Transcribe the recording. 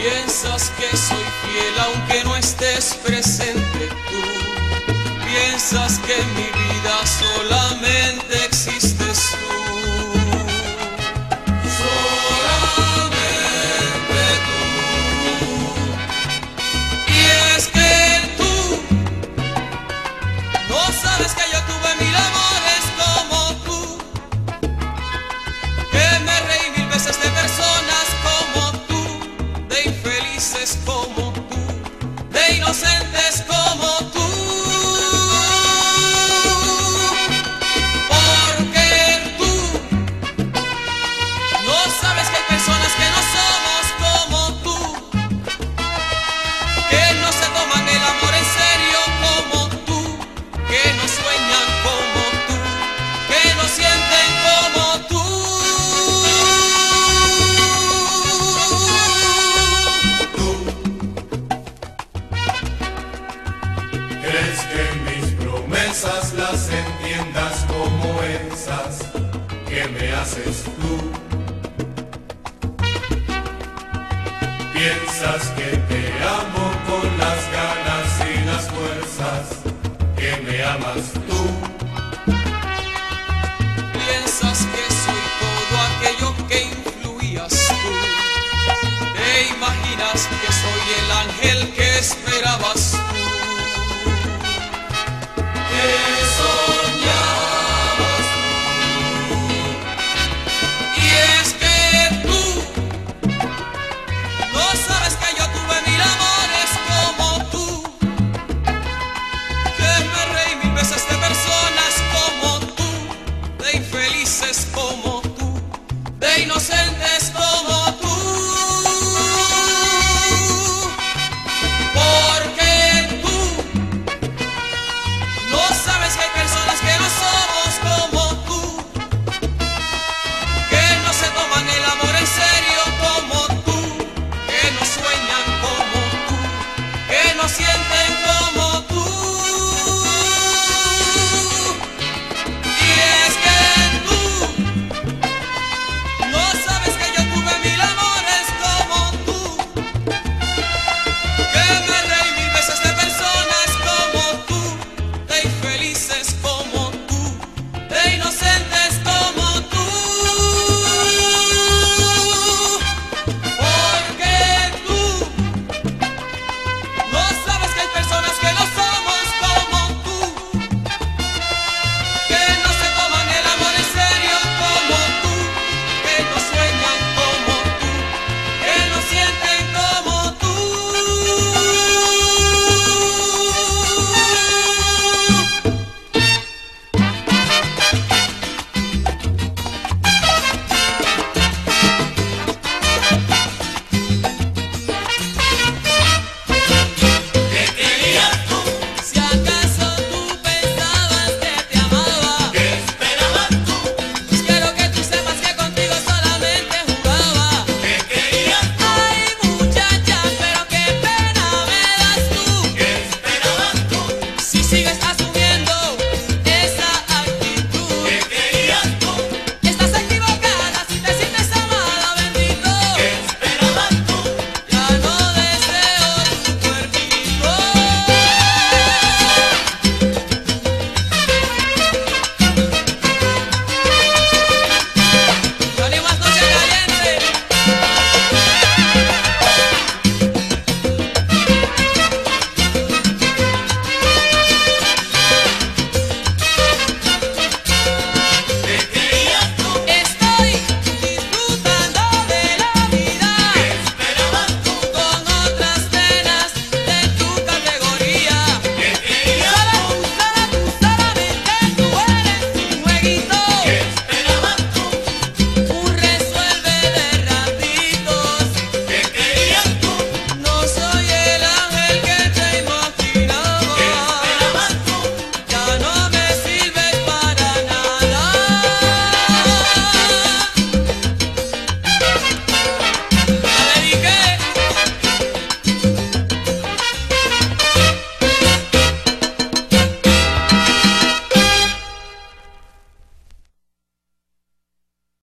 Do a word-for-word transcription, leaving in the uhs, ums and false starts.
Piensas que soy fiel aunque no estés presente tú. Piensas que en mi vida solamente existes tú. Solamente tú. Y es que tú no sabes que yo tuve mil amores como tú, que me reí mil veces de personas como tú, de infelices como tú, de inocentes como tú. Porque tú no sabes que hay personas que no somos como tú, que no se toman el amor en serio como tú, que no sueñan como tú, que no sienten como tú. ¿Crees que mis promesas las entiendas como esas que me haces tú? ¿Piensas que te amo con las ganas y las fuerzas que me amas tú? Piensas que soy todo aquello que influías tú. Te imaginas que soy el ángel